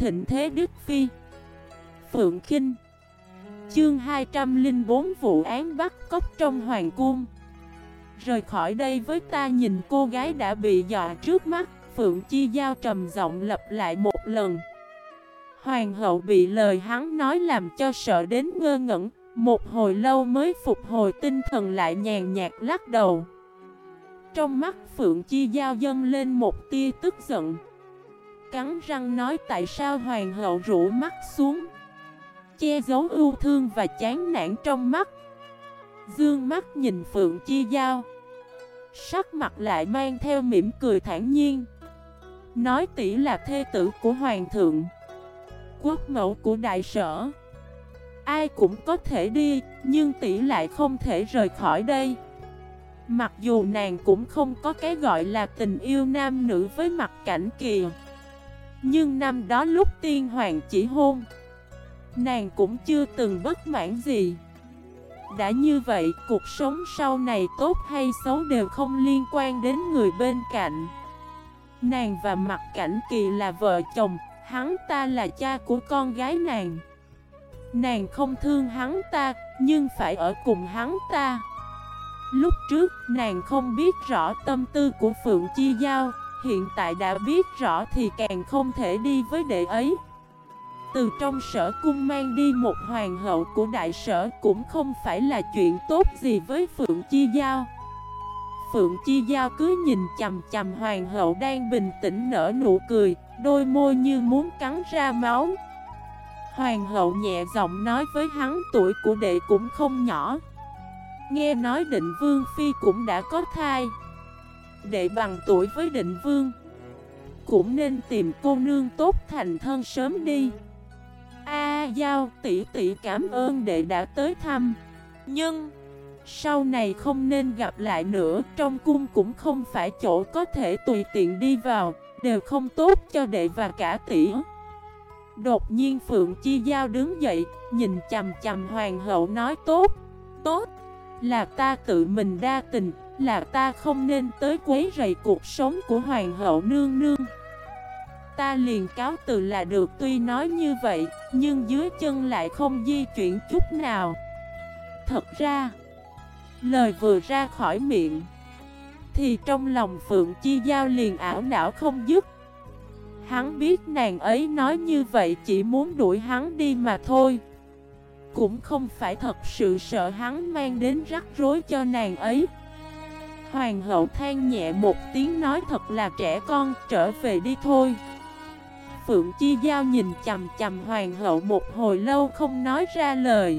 thịnh thế Đức Phi. Phượng Khinh. Chương 204 vụ án bắt cóc trong hoàng cung. Rời khỏi đây với ta, nhìn cô gái đã bị dọa trước mắt, Phượng Chi Giao trầm giọng lặp lại một lần. Hoàng hậu bị lời hắn nói làm cho sợ đến ngơ ngẩn, một hồi lâu mới phục hồi tinh thần lại, nhàn nhạt lắc đầu. Trong mắt Phượng Chi Giao dâng lên một tia tức giận, cắn răng nói: tại sao? Hoàng hậu rũ mắt xuống, che giấu ưu thương và chán nản trong mắt, dương mắt nhìn Phượng Chi Giao, sắc mặt lại mang theo mỉm cười thản nhiên, nói: tỷ là thê tử của hoàng thượng, quốc mẫu của đại sở, ai cũng có thể đi, nhưng tỷ lại không thể rời khỏi đây. Mặc dù nàng cũng không có cái gọi là tình yêu nam nữ với Mặc Cảnh Kỳ, nhưng năm đó lúc tiên hoàng chỉ hôn, nàng cũng chưa từng bất mãn gì. Đã như vậy, cuộc sống sau này tốt hay xấu đều không liên quan đến người bên cạnh. Nàng và Mặc Cảnh Kỳ là vợ chồng, hắn ta là cha của con gái nàng. Nàng không thương hắn ta, nhưng phải ở cùng hắn ta. Lúc trước, nàng không biết rõ tâm tư của Phượng Chi Giao, hiện tại đã biết rõ thì càng không thể đi với đệ ấy. Từ trong sở cung mang đi một hoàng hậu của đại sở cũng không phải là chuyện tốt gì với Phượng Chi Giao. Phượng Chi Giao cứ nhìn chằm chằm hoàng hậu đang bình tĩnh nở nụ cười, đôi môi như muốn cắn ra máu. Hoàng hậu nhẹ giọng nói với hắn: tuổi của đệ cũng không nhỏ, nghe nói Định Vương Phi cũng đã có thai. Đệ bằng tuổi với Định Vương, cũng nên tìm cô nương tốt thành thân sớm đi. Giao, tỷ tỷ cảm ơn đệ đã tới thăm, nhưng sau này không nên gặp lại nữa. Trong cung cũng không phải chỗ có thể tùy tiện đi vào, đều không tốt cho đệ và cả tỷ. Đột nhiên Phượng Chi Giao đứng dậy, nhìn chằm chằm hoàng hậu nói: tốt, là ta tự mình đa tình, là ta không nên tới quấy rầy cuộc sống của hoàng hậu nương nương. Ta liền cáo từ là được. Tuy nói như vậy, nhưng dưới chân lại không di chuyển chút nào. Thật ra, lời vừa ra khỏi miệng, thì trong lòng Phượng Chi Giao liền ảo não không dứt. Hắn biết nàng ấy nói như vậy chỉ muốn đuổi hắn đi mà thôi, cũng không phải thật sự sợ hắn mang đến rắc rối cho nàng ấy. Hoàng hậu than nhẹ một tiếng nói: thật là trẻ con, trở về đi thôi. Phượng Chi Giao nhìn chằm chằm hoàng hậu một hồi lâu không nói ra lời.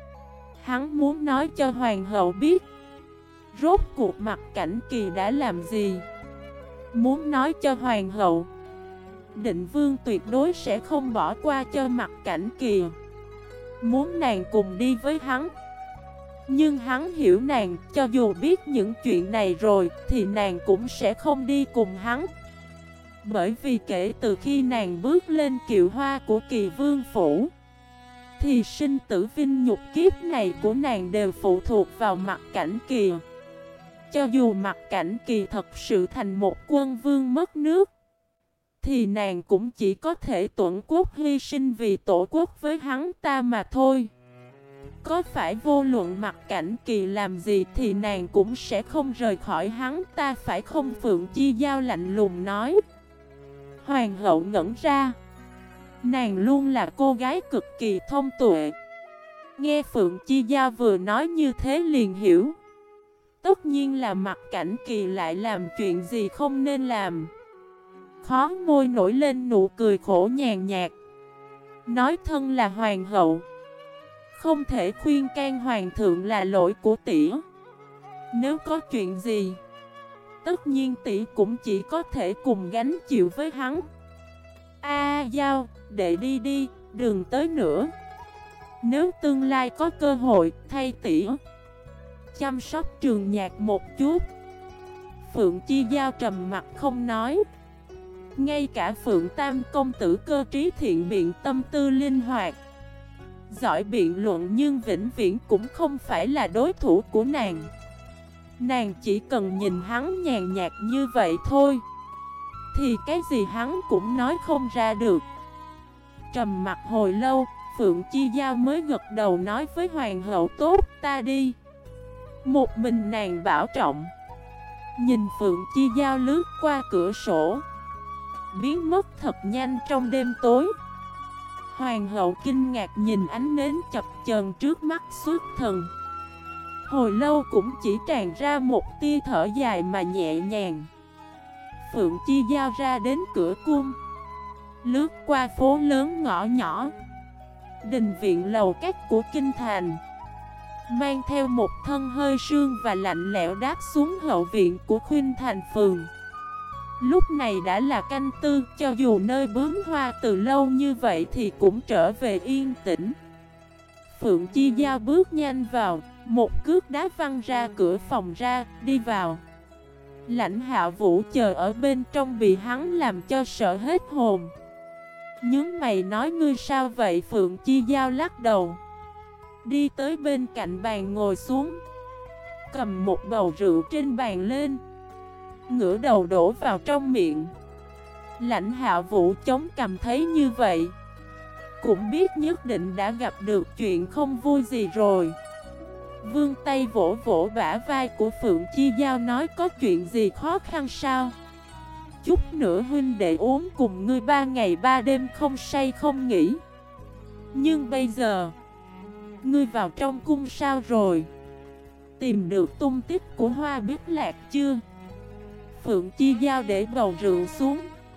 Hắn muốn nói cho hoàng hậu biết rốt cuộc Mặc Cảnh Kỳ đã làm gì. Muốn nói cho hoàng hậu Định Vương tuyệt đối sẽ không bỏ qua cho Mặc Cảnh Kỳ, muốn nàng cùng đi với hắn. Nhưng hắn hiểu nàng, cho dù biết những chuyện này rồi thì nàng cũng sẽ không đi cùng hắn. Bởi vì kể từ khi nàng bước lên kiệu hoa của Kỳ Vương Phủ, thì sinh tử vinh nhục kiếp này của nàng đều phụ thuộc vào Mặc Cảnh Kỳ. Cho dù Mặc Cảnh Kỳ thật sự thành một quân vương mất nước, thì nàng cũng chỉ có thể tuẫn quốc hy sinh vì tổ quốc với hắn ta mà thôi. Có phải vô luận Mặc Cảnh Kỳ làm gì thì nàng cũng sẽ không rời khỏi hắn ta, phải không? Phượng Chi Giao lạnh lùng nói. Hoàng hậu ngẩn ra. Nàng luôn là cô gái cực kỳ thông tuệ, nghe Phượng Chi Giao vừa nói như thế liền hiểu. Tất nhiên là Mặc Cảnh Kỳ lại làm chuyện gì không nên làm. Khó môi nổi lên nụ cười khổ nhàn nhạt, nói: thân là hoàng hậu, không thể khuyên can hoàng thượng là lỗi của tỷ. Nếu có chuyện gì, tất nhiên tỷ cũng chỉ có thể cùng gánh chịu với hắn. Giao, đệ đi đi, đừng tới nữa. Nếu tương lai có cơ hội, thay tỷ chăm sóc Trường Nhạc một chút. Phượng Chi Giao trầm mặt không nói. Ngay cả Phượng Tam công tử cơ trí thiện biện, tâm tư linh hoạt, giỏi biện luận, nhưng vĩnh viễn cũng không phải là đối thủ của nàng. Nàng chỉ cần nhìn hắn nhàn nhạt như vậy thôi, thì cái gì hắn cũng nói không ra được. Trầm mặt hồi lâu, Phượng Chi Giao mới gật đầu nói với hoàng hậu tốt, ta đi. Một mình nàng bảo trọng. Nhìn Phượng Chi Giao lướt qua cửa sổ, biến mất thật nhanh trong đêm tối. Hoàng hậu kinh ngạc nhìn ánh nến chập chờn trước mắt xuất thần. Hồi lâu cũng chỉ tràn ra một tia thở dài mà nhẹ nhàng. Phượng Chi Giao ra đến cửa cung, lướt qua phố lớn ngõ nhỏ, đình viện lầu các của kinh thành, mang theo một thân hơi sương và lạnh lẽo đáp xuống hậu viện của Khuynh Thành Phường. Lúc này đã là canh tư, cho dù nơi bướm hoa từ lâu như vậy thì cũng trở về yên tĩnh. Phượng Chi Giao bước nhanh vào, một cước đá văng ra cửa phòng ra, đi vào. Lãnh Hạ Vũ chờ ở bên trong bị hắn làm cho sợ hết hồn. Nhướng mày nói ngươi sao vậy? Phượng Chi Giao lắc đầu, đi tới bên cạnh bàn ngồi xuống, cầm một bầu rượu trên bàn lên, ngửa đầu đổ vào trong miệng. Lãnh Hạ Vũ chống cằm thấy như vậy, cũng biết nhất định đã gặp được chuyện không vui gì rồi. Vươn tay vỗ vỗ bả vai của Phượng Chi Giao nói có chuyện gì khó khăn sao? Chút nữa huynh đệ uống cùng ngươi 3 ngày 3 đêm không say không nghỉ. Nhưng bây giờ, ngươi vào trong cung sao rồi? Tìm được tung tích của Hoa Biết Lạc chưa? Phượng Chi Giao để bầu rượu xuống,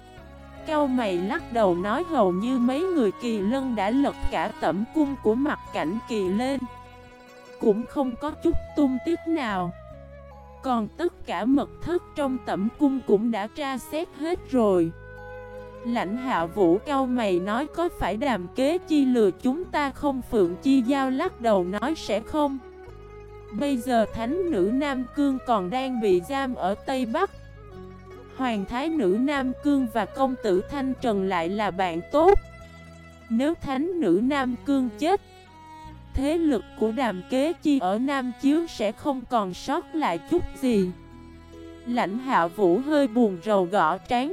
cau mày lắc đầu nói hầu như mấy người Kỳ Lân đã lật cả tẩm cung của Mặc Cảnh Kỳ lên, cũng không có chút tung tích nào. Còn tất cả mật thất trong tẩm cung cũng đã tra xét hết rồi. Lãnh Hạ Vũ cau mày nói có phải Đàm Kế Chi lừa chúng ta không? Phượng Chi Giao lắc đầu nói sẽ không. Bây giờ thánh nữ Nam Cương còn đang bị giam ở Tây Bắc. Hoàng thái nữ Nam Cương và công tử Thanh Trần lại là bạn tốt. Nếu thánh nữ Nam Cương chết, thế lực của Đàm Kế Chi ở Nam Chiếu sẽ không còn sót lại chút gì. Lãnh Hạ Vũ hơi buồn rầu gõ trán,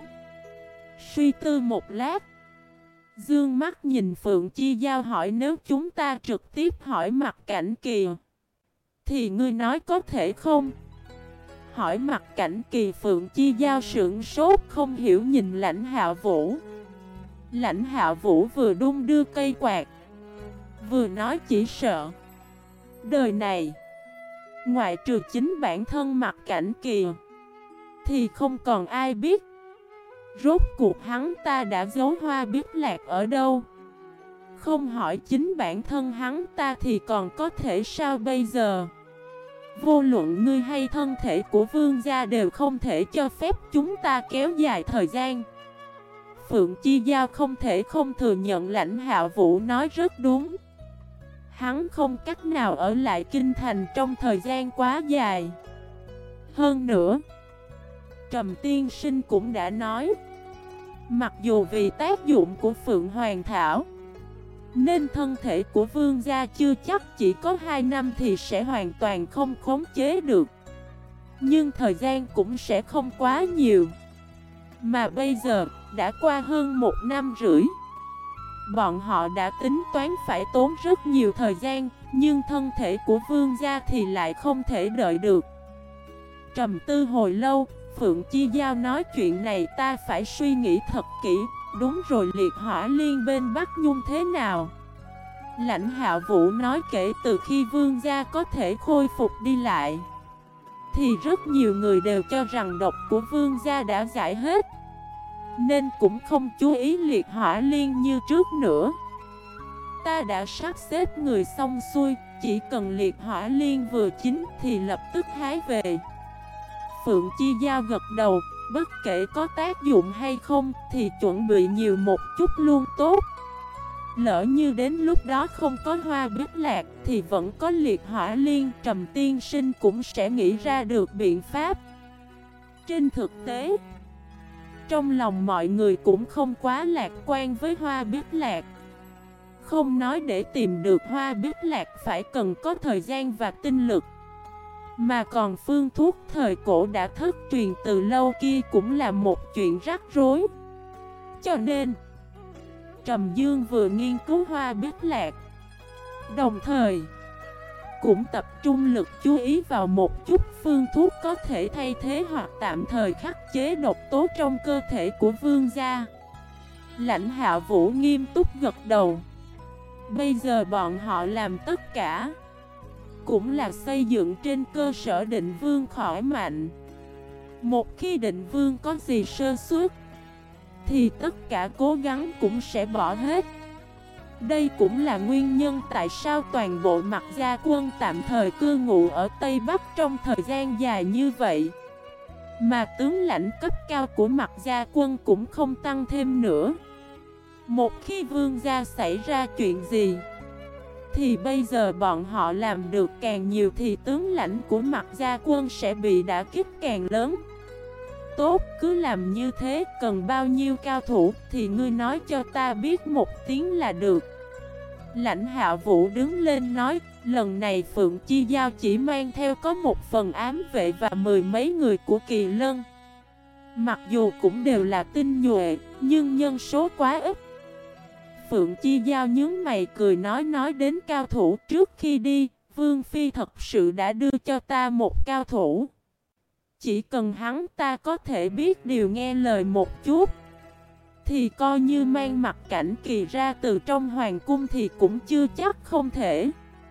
suy tư một lát, dương mắt nhìn Phượng Chi Giao hỏi nếu chúng ta trực tiếp hỏi Mặc Cảnh Kỳ thì ngươi nói có thể không? Hỏi Mặc Cảnh Kỳ? Phượng Chi Giao sững sốt không hiểu nhìn Lãnh Hạ Vũ. Lãnh Hạ Vũ vừa đung đưa cây quạt, vừa nói chỉ sợ đời này, ngoại trừ chính bản thân Mặc Cảnh Kỳ thì không còn ai biết rốt cuộc hắn ta đã giấu Hoa Biết Lạc ở đâu. Không hỏi chính bản thân hắn ta thì còn có thể sao bây giờ? Vô luận ngươi hay thân thể của vương gia đều không thể cho phép chúng ta kéo dài thời gian. Phượng Chi Giao không thể không thừa nhận Lãnh Hạ Vũ nói rất đúng. Hắn không cách nào ở lại kinh thành trong thời gian quá dài. Hơn nữa, Trầm tiên sinh cũng đã nói, mặc dù vì tác dụng của Phượng Hoàng Thảo nên thân thể của vương gia chưa chắc chỉ có 2 năm thì sẽ hoàn toàn không khống chế được, nhưng thời gian cũng sẽ không quá nhiều. Mà bây giờ, đã qua hơn 1 năm rưỡi. Bọn họ đã tính toán phải tốn rất nhiều thời gian, nhưng thân thể của vương gia thì lại không thể đợi được. Trầm tư hồi lâu, Phượng Chi Giao nói chuyện này ta phải suy nghĩ thật kỹ. Đúng rồi, liệt hỏa liên bên Bắc Nhung thế nào? Lãnh Hạ Vũ nói kể từ khi vương gia có thể khôi phục đi lại thì rất nhiều người đều cho rằng độc của vương gia đã giải hết, nên cũng không chú ý liệt hỏa liên như trước nữa. Ta đã sắp xếp người xong xuôi, chỉ cần liệt hỏa liên vừa chín thì lập tức hái về. Phượng Chi Giao gật đầu, bất kể có tác dụng hay không thì chuẩn bị nhiều một chút luôn tốt. Lỡ như đến lúc đó không có Hoa Biết Lạc thì vẫn có liệt hỏa liên, Trầm tiên sinh cũng sẽ nghĩ ra được biện pháp. Trên thực tế, trong lòng mọi người cũng không quá lạc quan với Hoa Biết Lạc. Không nói để tìm được Hoa Biết Lạc phải cần có thời gian và tinh lực, mà còn phương thuốc thời cổ đã thất truyền từ lâu kia cũng là một chuyện rắc rối. Cho nên, Trầm Dương vừa nghiên cứu hoa biết lạc, đồng thời cũng tập trung lực chú ý vào một chút phương thuốc có thể thay thế hoặc tạm thời khắc chế độc tố trong cơ thể của vương gia. Lãnh Hạ Vũ nghiêm túc gật đầu. Bây giờ bọn họ làm tất cả cũng là xây dựng trên cơ sở Định Vương khỏi mạnh. Một khi Định Vương có gì sơ suất thì tất cả cố gắng cũng sẽ bỏ hết. Đây cũng là nguyên nhân tại sao toàn bộ Mặc Gia quân tạm thời cư ngụ ở Tây Bắc trong thời gian dài như vậy, mà tướng lãnh cấp cao của Mặc Gia quân cũng không tăng thêm nữa. Một khi vương gia xảy ra chuyện gì thì bây giờ bọn họ làm được càng nhiều thì tướng lãnh của Mặc Gia quân sẽ bị đả kích càng lớn. Tốt, cứ làm như thế. Cần bao nhiêu cao thủ thì ngươi nói cho ta biết một tiếng là được. Lãnh Hạ Vũ đứng lên nói, lần này Phượng Chi Giao chỉ mang theo có một phần ám vệ và mười mấy người của Kỳ Lân. Mặc dù cũng đều là tinh nhuệ, nhưng nhân số quá ít. Phượng Chi Giao nhướng mày cười nói đến cao thủ, trước khi đi, Vương Phi thật sự đã đưa cho ta một cao thủ. Chỉ cần hắn ta có thể biết điều nghe lời một chút thì coi như mang Mặc Cảnh Kỳ ra từ trong hoàng cung thì cũng chưa chắc không thể.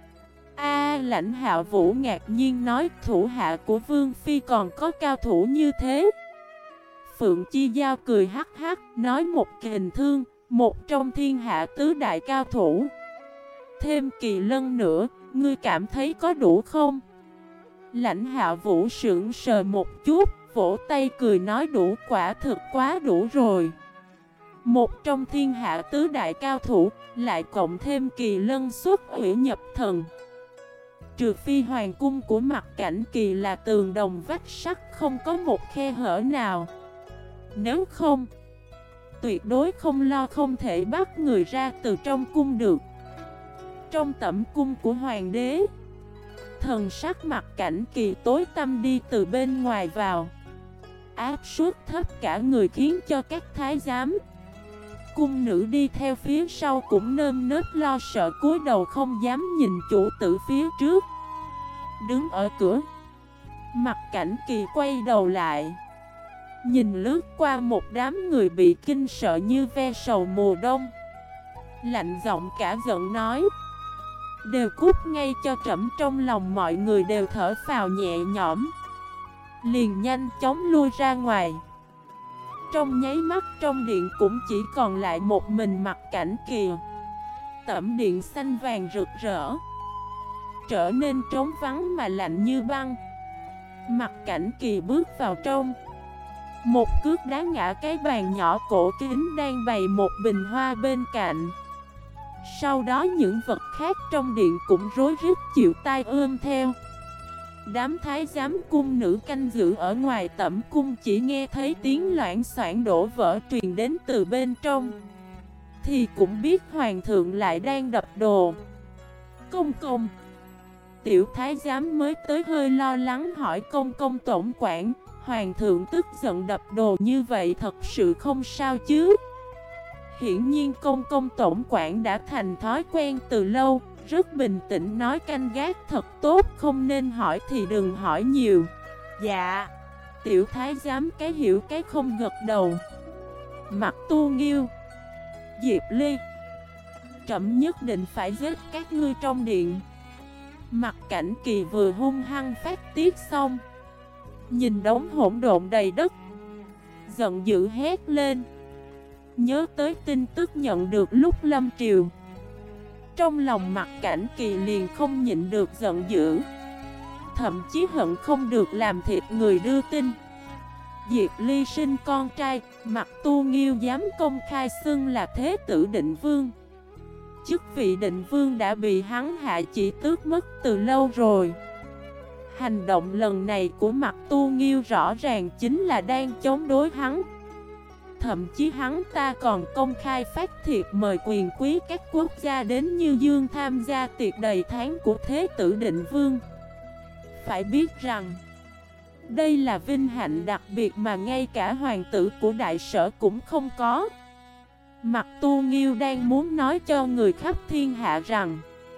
Lãnh Hạ Vũ ngạc nhiên nói, thủ hạ của Vương Phi còn có cao thủ như thế. Phượng Chi Giao cười hắc hắc, nói một kình thương, một trong thiên hạ tứ đại cao thủ. Thêm Kỳ Lân nữa, ngươi cảm thấy có đủ không? Lãnh Hạ Vũ sững sờ một chút, vỗ tay cười nói đủ, quả thực quá đủ rồi. Một trong thiên hạ tứ đại cao thủ, lại cộng thêm Kỳ Lân xuất hủy nhập thần. Trừ phi hoàng cung của Mặc Cảnh Kỳ là tường đồng vách sắt không có một khe hở nào. Nếu không, tuyệt đối không lo không thể bắt người ra từ trong cung được. Trong tẩm cung của hoàng đế, thần sắc Mặc Cảnh Kỳ tối tăm đi từ bên ngoài vào, áp suất thấp cả người khiến cho các thái giám, cung nữ đi theo phía sau cũng nơm nớp lo sợ cúi đầu không dám nhìn chủ tử phía trước. Đứng ở cửa, Mặc Cảnh Kỳ quay đầu lại, nhìn lướt qua một đám người bị kinh sợ như ve sầu mùa đông, lạnh giọng cả giận nói, đều cút ngay cho trẫm. Trong lòng mọi người đều thở phào nhẹ nhõm, liền nhanh chóng lui ra ngoài. Trong nháy mắt trong điện cũng chỉ còn lại một mình Mặc Cảnh Kỳ. Tẩm điện xanh vàng rực rỡ, trở nên trống vắng mà lạnh như băng. Mặc Cảnh Kỳ bước vào trong, một cước đá ngã cái bàn nhỏ cổ kính đang bày một bình hoa bên cạnh. Sau đó những vật khác trong điện cũng rối rít chịu tai ương theo. Đám thái giám cung nữ canh giữ ở ngoài tẩm cung chỉ nghe thấy tiếng loảng xoảng đổ vỡ truyền đến từ bên trong thì cũng biết hoàng thượng lại đang đập đồ. Công công, tiểu thái giám mới tới hơi lo lắng hỏi công công tổng quản, hoàng thượng tức giận đập đồ như vậy thật sự không sao chứ? Hiển nhiên công công tổng quản đã thành thói quen từ lâu, rất bình tĩnh nói canh gác thật tốt, không nên hỏi thì đừng hỏi nhiều. Dạ. Tiểu thái giám cái hiểu cái không gật đầu. Mặc Tu Nghiêu, Diệp Ly, trẫm nhất định phải giết các ngươi trong điện. Mặc Cảnh Kỳ vừa hung hăng phát tiết xong, nhìn đống hỗn độn đầy đất, giận dữ hét lên. Nhớ tới tin tức nhận được lúc lâm triều, trong lòng Mặc Cảnh Kỳ liền không nhịn được giận dữ, thậm chí hận không được làm thịt người đưa tin. Diệp Ly sinh con trai, Mặc Tu Nghiêu dám công khai xưng là thế tử Định Vương. Chức vị Định Vương đã bị hắn hạ chỉ tước mất từ lâu rồi. Hành động lần này của Mặc Tu Nghiêu rõ ràng chính là đang chống đối hắn. Thậm chí hắn ta còn công khai phát thiệp mời quyền quý các quốc gia đến Như Dương tham gia tiệc đầy tháng của thế tử Định Vương. Phải biết rằng, đây là vinh hạnh đặc biệt mà ngay cả hoàng tử của đại sở cũng không có. Mặc Tu Nghiêu đang muốn nói cho người khắp thiên hạ rằng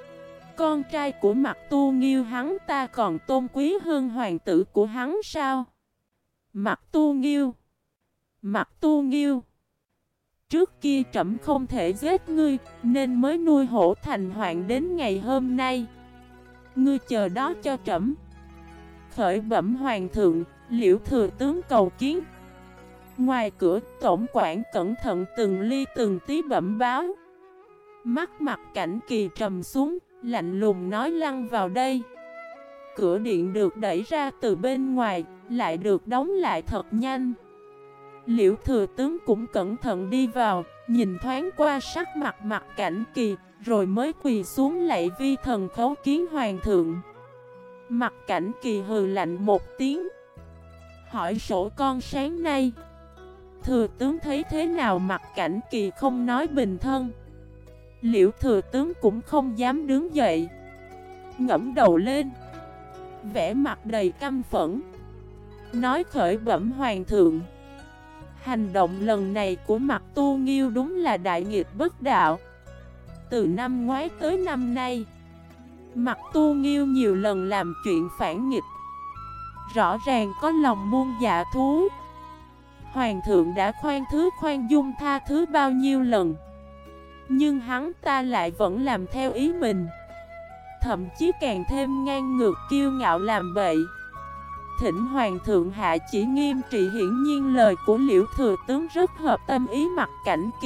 con trai của Mặc Tu Nghiêu hắn ta còn tôn quý hơn hoàng tử của hắn sao? Mặc Tu Nghiêu, Mặc Tu Nghiêu, trước kia trẫm không thể giết ngươi, nên mới nuôi hổ thành hoạn đến ngày hôm nay. Ngươi chờ đó cho trẫm. Khởi bẩm hoàng thượng, Liễu thừa tướng cầu kiến. Ngoài cửa, tổng quản cẩn thận từng ly từng tí bẩm báo. Mắt Mặc Cảnh Kỳ trầm xuống, lạnh lùng nói: lăn vào đây. Cửa điện được đẩy ra từ bên ngoài, lại được đóng lại thật nhanh. Liễu thừa tướng cũng cẩn thận đi vào, nhìn thoáng qua sắc mặt Mặc Cảnh Kỳ, rồi mới quỳ xuống lạy vi thần khấu kiến hoàng thượng. Mặc Cảnh Kỳ hừ lạnh một tiếng, hỏi sổ con sáng nay thừa tướng thấy thế nào? Mặc Cảnh Kỳ không nói bình thân. Liễu thừa tướng cũng không dám đứng dậy, ngẩng đầu lên, vẻ mặt đầy căm phẫn, nói: khởi bẩm hoàng thượng, hành động lần này của Mặc Tu Nghiêu đúng là đại nghịch bất đạo. Từ năm ngoái tới năm nay, Mặc Tu Nghiêu nhiều lần làm chuyện phản nghịch, rõ ràng có lòng muôn dạ thú. Hoàng thượng đã khoan dung tha thứ bao nhiêu lần, nhưng hắn ta lại vẫn làm theo ý mình, thậm chí càng thêm ngang ngược kiêu ngạo làm bậy. Thỉnh hoàng thượng hạ chỉ nghiêm trị. Hiển nhiên lời của Liễu thừa tướng rất hợp tâm ý Mặc Cảnh Kỳ,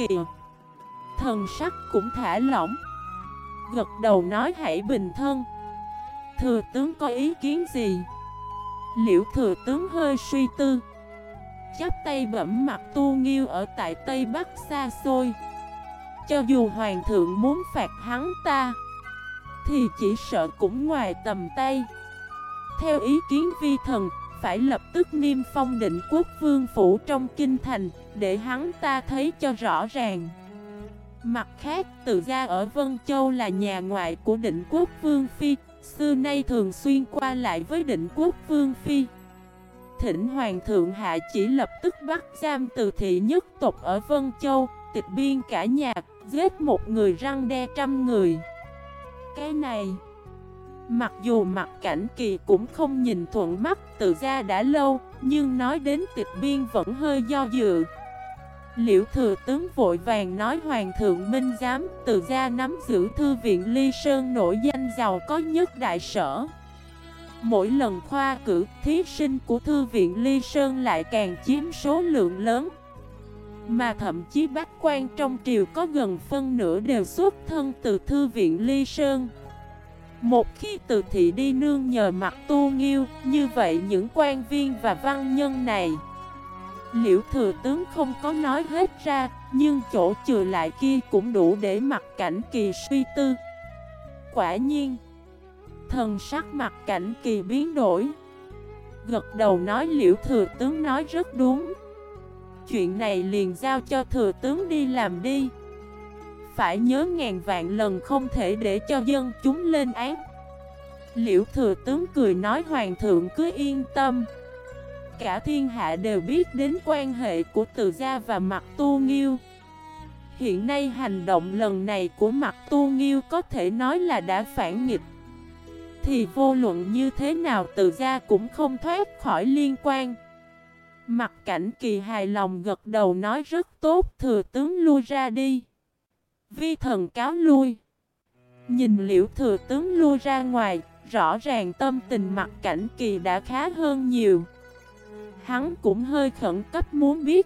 thần sắc cũng thả lỏng, gật đầu nói: hãy bình thân. Thừa tướng có ý kiến gì? Liễu thừa tướng hơi suy tư, chắp tay bẩm: Mặc Tu Nghiêu ở tại Tây Bắc xa xôi, cho dù hoàng thượng muốn phạt hắn ta, thì chỉ sợ cũng ngoài tầm tay. Theo ý kiến vi thần, phải lập tức niêm phong Định Quốc vương phủ trong kinh thành, để hắn ta thấy cho rõ ràng. Mặt khác, Từ gia ở Vân Châu là nhà ngoại của Định Quốc vương phi, xưa nay thường xuyên qua lại với Định Quốc vương phi. Thỉnh hoàng thượng hạ chỉ lập tức bắt giam Từ thị nhất tộc ở Vân Châu, tịch biên cả nhà, giết một người răn đe trăm người. Cái này, mặc dù Mặc Cảnh Kỳ cũng không nhìn thuận mắt Từ gia đã lâu, nhưng nói đến tịch biên vẫn hơi do dự. Liễu thừa tướng vội vàng nói: hoàng thượng minh giám, Từ gia nắm giữ thư viện Ly Sơn nổi danh giàu có nhất đại sở. Mỗi lần khoa cử, thí sinh của thư viện Ly Sơn lại càng chiếm số lượng lớn, mà thậm chí bách quan trong triều có gần phân nửa đều xuất thân từ thư viện Ly Sơn. Một khi Từ thị đi nương nhờ Mặc Tu Nghiêu, như vậy những quan viên và văn nhân này, Liễu thừa tướng không có nói hết ra, nhưng chỗ chừa lại kia cũng đủ để Mặc Cảnh Kỳ suy tư. Quả nhiên, thần sắc Mặc Cảnh Kỳ biến đổi, gật đầu nói: Liễu thừa tướng nói rất đúng. Chuyện này liền giao cho thừa tướng đi làm đi. Phải nhớ ngàn vạn lần không thể để cho dân chúng lên án. Liễu thừa tướng cười nói: hoàng thượng cứ yên tâm. Cả thiên hạ đều biết đến quan hệ của Từ gia và Mặc Tu Nghiêu. Hiện nay hành động lần này của Mặc Tu Nghiêu có thể nói là đã phản nghịch, thì vô luận như thế nào Từ gia cũng không thoát khỏi liên quan. Mặc Cảnh Kỳ hài lòng gật đầu nói: rất tốt, thừa tướng lui ra đi. Vi thần cáo lui. Nhìn Liễu thừa tướng lui ra ngoài, rõ ràng tâm tình Mặc Cảnh Kỳ đã khá hơn nhiều. Hắn cũng hơi khẩn cấp muốn biết,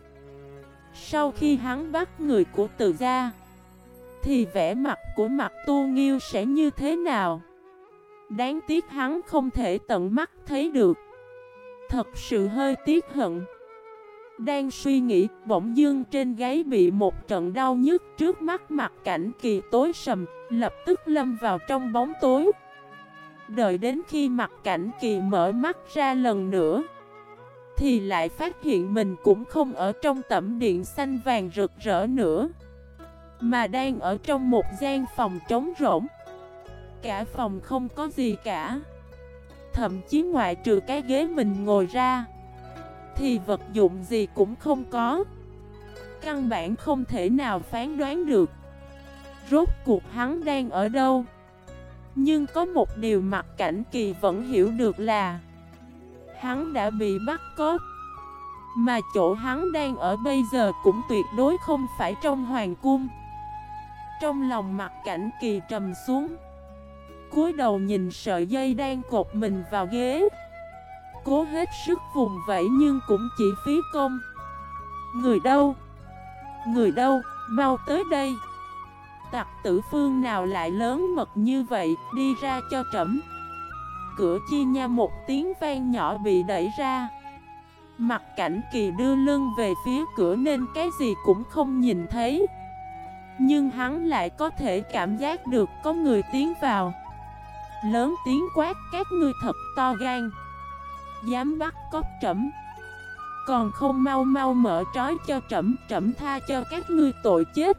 sau khi hắn bắt người của Từ gia, thì vẻ mặt của Mặc Tu Nghiêu sẽ như thế nào. Đáng tiếc hắn không thể tận mắt thấy được, thật sự hơi tiếc hận. Đang suy nghĩ, bỗng dưng trên gáy bị một trận đau nhức, trước mắt Mặc Cảnh Kỳ tối sầm, lập tức lâm vào trong bóng tối. Đợi đến khi Mặc Cảnh Kỳ mở mắt ra lần nữa, thì lại phát hiện mình cũng không ở trong tẩm điện xanh vàng rực rỡ nữa, mà đang ở trong một gian phòng trống rỗng. Cả phòng không có gì cả, thậm chí ngoại trừ cái ghế mình ngồi ra, thì vật dụng gì cũng không có. căn bản không thể nào phán đoán được rốt cuộc hắn đang ở đâu. Nhưng có một điều Mặc Cảnh Kỳ vẫn hiểu được là hắn đã bị bắt cóc. Mà chỗ hắn đang ở bây giờ cũng tuyệt đối không phải trong hoàng cung. Trong lòng Mặc Cảnh Kỳ trầm xuống, cúi đầu nhìn sợi dây đang cột mình vào ghế, cố hết sức vùng vẫy nhưng cũng chỉ phí công. Người đâu? Người đâu? Mau tới đây! Tặc tử phương nào lại lớn mật như vậy, đi ra cho trẫm. Cửa chi nha một tiếng vang nhỏ bị đẩy ra. Mặc Cảnh Kỳ đưa lưng về phía cửa nên cái gì cũng không nhìn thấy. Nhưng hắn lại có thể cảm giác được có người tiến vào. Lớn tiếng quát: các ngươi thật to gan, dám bắt cóc trẫm, còn không mau mau mở trói cho trẫm, trẫm tha cho các ngươi tội chết.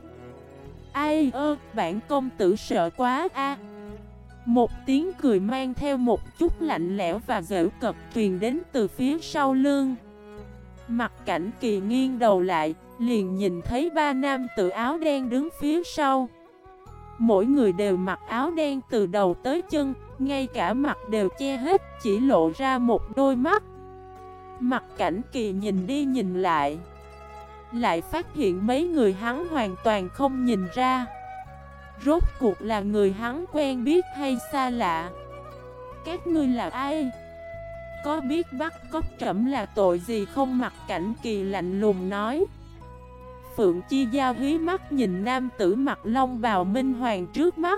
Ai ơ, bản công tử sợ quá a. Một tiếng cười mang theo một chút lạnh lẽo và giễu cợt truyền đến từ phía sau lưng. Mặc Cảnh Kỳ nghiêng đầu lại, liền nhìn thấy ba nam tử áo đen đứng phía sau. Mỗi người đều mặc áo đen từ đầu tới chân, ngay cả mặt đều che hết, chỉ lộ ra một đôi mắt. Mặc Cảnh Kỳ nhìn đi nhìn lại, lại phát hiện mấy người hắn hoàn toàn không nhìn ra rốt cuộc là người hắn quen biết hay xa lạ. Các ngươi là ai? Có biết bắt cóc trẫm là tội gì không? Mặc Cảnh Kỳ lạnh lùng nói. Phượng Chi Giao hí mắt nhìn nam tử mặc long bào minh hoàng trước mắt.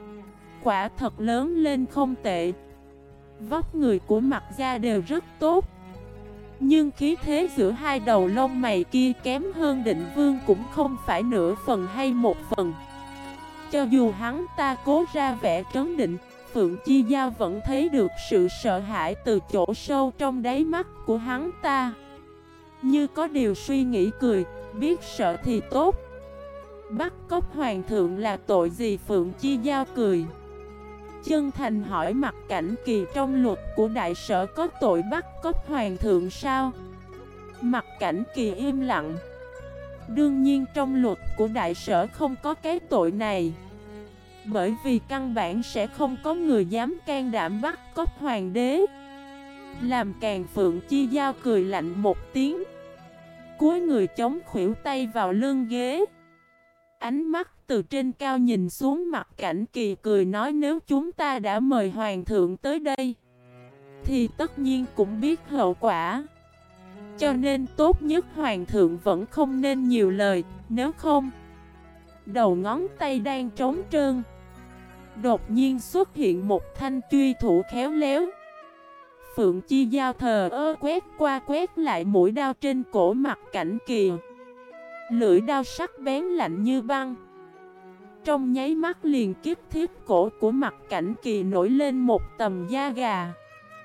Quả thật lớn lên không tệ, vóc người của Mặc gia đều rất tốt. Nhưng khí thế giữa hai đầu lông mày kia kém hơn Định Vương cũng không phải nửa phần hay một phần. Cho dù hắn ta cố ra vẻ trấn định, Phượng Chi Giao vẫn thấy được sự sợ hãi từ chỗ sâu trong đáy mắt của hắn ta. Như có điều suy nghĩ cười, biết sợ thì tốt. Bắt cóc hoàng thượng là tội gì? Phượng Chi Giao cười chân thành hỏi. Mặc Cảnh Kỳ, trong luật của đại sở có tội bắt cóc hoàng thượng sao? Mặc Cảnh Kỳ im lặng. Đương nhiên trong luật của đại sở không có cái tội này, bởi vì căn bản sẽ không có người dám can đảm bắt cóc hoàng đế. Làm càng Phượng Chi Giao cười lạnh một tiếng, cúi người chống khuỷu tay vào lưng ghế, ánh mắt từ trên cao nhìn xuống. Mặc Cảnh Kỳ cười nói: nếu chúng ta đã mời hoàng thượng tới đây thì tất nhiên cũng biết hậu quả, cho nên tốt nhất hoàng thượng vẫn không nên nhiều lời, nếu không. Đầu ngón tay đang trống trơn, đột nhiên xuất hiện một thanh truy thủ khéo léo. Phượng Chi Giao thờ ơ quét qua quét lại mũi đao trên cổ Mặc Cảnh Kỳ. Lưỡi đao sắc bén lạnh như băng, trong nháy mắt liền kích thiết cổ của Mặc Cảnh Kỳ nổi lên một tầm da gà.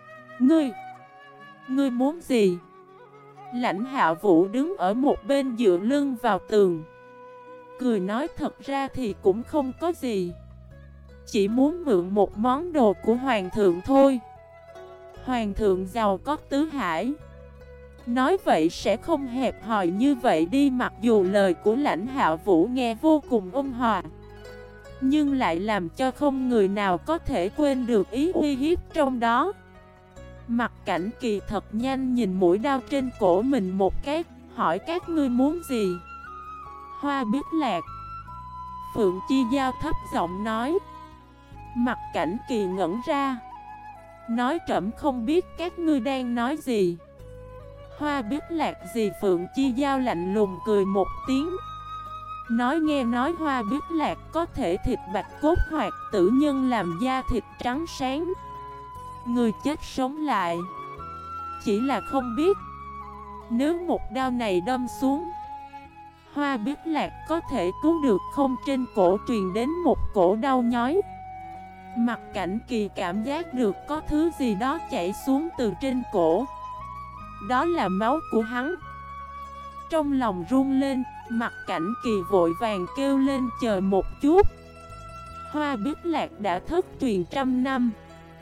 Ngươi muốn gì? Lãnh Hạ Vũ đứng ở một bên dựa lưng vào tường, cười nói: thật ra thì cũng không có gì, chỉ muốn mượn một món đồ của hoàng thượng thôi. Hoàng thượng giàu có tứ hải, nói vậy sẽ không hẹp hòi như vậy đi. Mặc dù lời của Lãnh Hạ Vũ nghe vô cùng ôn hòa, nhưng lại làm cho không người nào có thể quên được ý uy hiếp trong đó. Mặc Cảnh Kỳ thật nhanh nhìn mũi đao trên cổ mình một cái, hỏi: các ngươi muốn gì? Hoa biết lạc. Phượng Chi Giao thấp giọng nói. Mặc Cảnh Kỳ ngẩn ra, nói: trẫm không biết các ngươi đang nói gì. Hoa biết lạc gì? Phượng Chi Giao lạnh lùng cười một tiếng, nói: nghe nói hoa biết lạc có thể thịt bạch cốt hoặc tử nhân làm da thịt trắng sáng, người chết sống lại. Chỉ là không biết, nếu một đao này đâm xuống, hoa biết lạc có thể cứu được không? Trên cổ truyền đến một cổ đau nhói. Mặc Cảnh Kỳ cảm giác được có thứ gì đó chảy xuống từ trên cổ, đó là máu của hắn. Trong lòng run lên, Mặc Cảnh Kỳ vội vàng kêu lên: chờ một chút. Hoa biết lạc đã thất truyền trăm năm,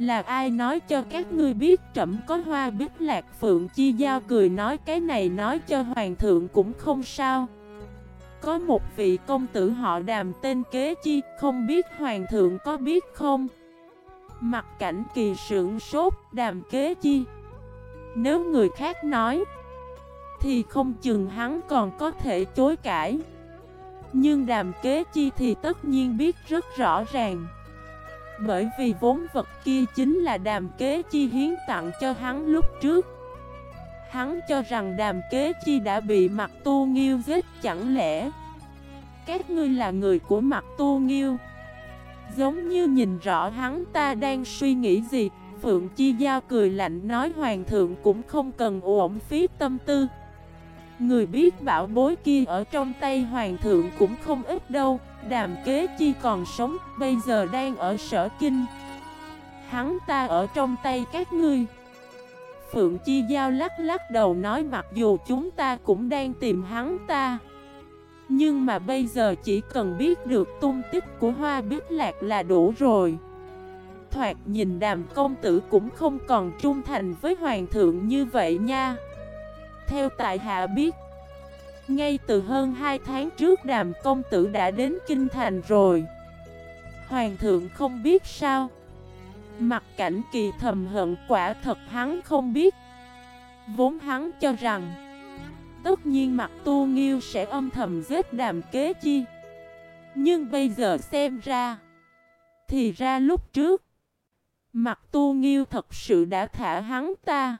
Là ai nói cho các ngươi biết trẫm có hoa bích lạc? Phượng Chi Giao cười nói, cái này nói cho hoàng thượng cũng không sao. Có một vị công tử họ Đàm tên Kế Chi, không biết hoàng thượng có biết không? Mặt Cảnh Kỳ sửng sốt, Đàm Kế Chi. Nếu người khác nói thì không chừng hắn còn có thể chối cãi. Nhưng Đàm Kế Chi thì tất nhiên biết rất rõ ràng. Bởi vì vốn vật kia chính là Đàm Kế Chi hiến tặng cho hắn lúc trước. Hắn cho rằng Đàm Kế Chi đã bị Mặc Tu Nghiêu giết, chẳng lẽ các ngươi là người của Mặc Tu Nghiêu? Giống như nhìn rõ hắn ta đang suy nghĩ gì. Phượng Chi Giao cười lạnh nói, hoàng thượng cũng không cần uổng phí tâm tư. Người biết bảo bối kia ở trong tay hoàng thượng cũng không ít đâu. Đàm Kế Chi còn sống, bây giờ đang ở Sở Kinh. Hắn ta ở trong tay các ngươi. Phượng Chi Giao lắc lắc đầu nói, mặc dù chúng ta cũng đang tìm hắn ta, nhưng mà bây giờ chỉ cần biết được tung tích của hoa bích lạc là đủ rồi. Thoạt nhìn Đàm công tử cũng không còn trung thành với hoàng thượng như vậy nha. Theo tại hạ biết, ngay từ hơn 2 tháng trước Đàm công tử đã đến Kinh Thành rồi. Hoàng thượng không biết sao? Mặt Cảnh Kỳ thầm hận, quả thật hắn không biết. Vốn hắn cho rằng tất nhiên Mặc Tu Nghiêu sẽ âm thầm giết Đàm Kế Chi. Nhưng bây giờ xem ra, thì ra lúc trước Mặc Tu Nghiêu thật sự đã thả hắn ta.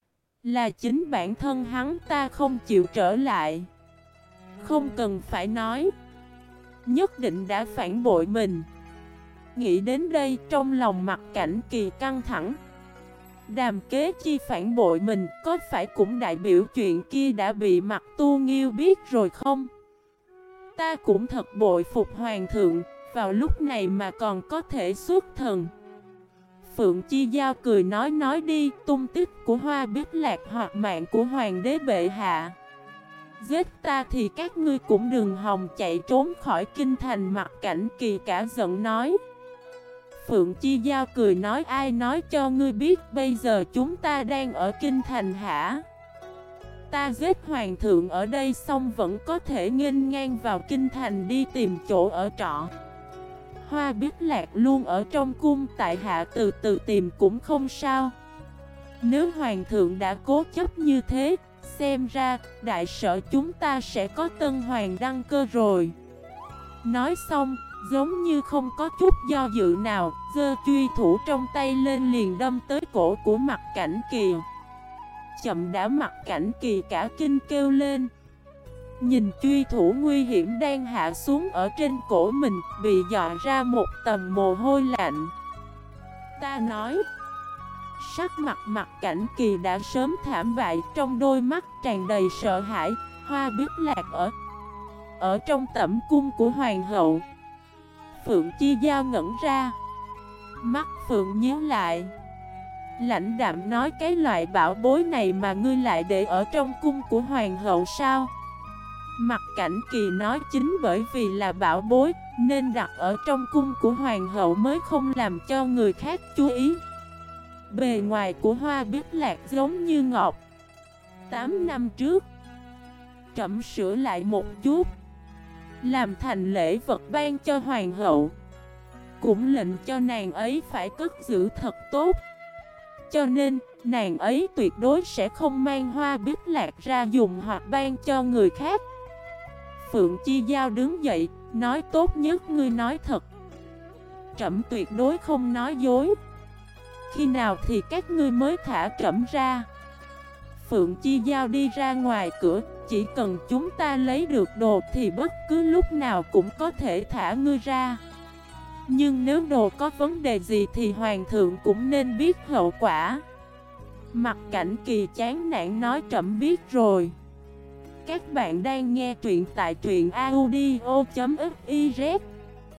Là chính bản thân hắn ta không chịu trở lại. Không cần phải nói, nhất định đã phản bội mình. Nghĩ đến đây, trong lòng Mặt Cảnh Kỳ căng thẳng. Đàm Kế Chi phản bội mình, có phải cũng đại biểu chuyện kia đã bị Mặc Tu Nghiêu biết rồi không? Ta cũng thật bội phục hoàng thượng, vào lúc này mà còn có thể xuất thần. Phượng Chi Giao cười nói đi, tung tích của hoa bích lạc hoặc mạng của hoàng đế bệ hạ. Giết ta thì các ngươi cũng đừng hòng chạy trốn khỏi Kinh Thành. Mặt Cảnh Kỳ cả giận nói. Phượng Chi Giao cười nói, ai nói cho ngươi biết bây giờ chúng ta đang ở Kinh Thành hả? Ta giết hoàng thượng ở đây xong vẫn có thể nghênh ngang vào Kinh Thành đi tìm chỗ ở trọ. Hoa bích lạc luôn ở trong cung, tại hạ từ từ tìm cũng không sao. Nếu hoàng thượng đã cố chấp như thế, xem ra đại sở chúng ta sẽ có tân hoàng đăng cơ rồi. Nói xong, giống như không có chút do dự nào, giơ truy thủ trong tay lên liền đâm tới cổ của Mặt Cảnh Kỳ. Chậm đã, Mặt Cảnh Kỳ cả kinh kêu lên. Nhìn truy thủ nguy hiểm đang hạ xuống ở trên cổ mình, bị dọa ra một tầm mồ hôi lạnh. Ta nói, sắc mặt Mặt Cảnh Kỳ đã sớm thảm bại, trong đôi mắt tràn đầy sợ hãi. Hoa bích lạc ở trong tẩm cung của hoàng hậu. Phượng Chi Giao ngẩn ra, mắt Phượng nhíu lại, lãnh đạm nói, cái loại bảo bối này mà ngươi lại để ở trong cung của hoàng hậu sao? Mặt Cảnh Kỳ nói, chính bởi vì là bảo bối nên đặt ở trong cung của hoàng hậu mới không làm cho người khác chú ý. Bề ngoài của hoa bích lạc giống như ngọc. 8 năm trước trẫm sửa lại một chút, làm thành lễ vật ban cho hoàng hậu, cũng lệnh cho nàng ấy phải cất giữ thật tốt. Cho nên, nàng ấy tuyệt đối sẽ không mang hoa bích lạc ra dùng hoặc ban cho người khác. Phượng Chi Giao đứng dậy, nói, tốt nhất ngươi nói thật. Trẫm tuyệt đối không nói dối. Khi nào thì các ngươi mới thả trẫm ra? Phượng Chi Giao đi ra ngoài cửa, chỉ cần chúng ta lấy được đồ thì bất cứ lúc nào cũng có thể thả ngươi ra. Nhưng nếu đồ có vấn đề gì thì hoàng thượng cũng nên biết hậu quả. Mặt Cảnh Kỳ chán nản nói, trẫm biết rồi. Các bạn đang nghe truyện tại truyện audio.fif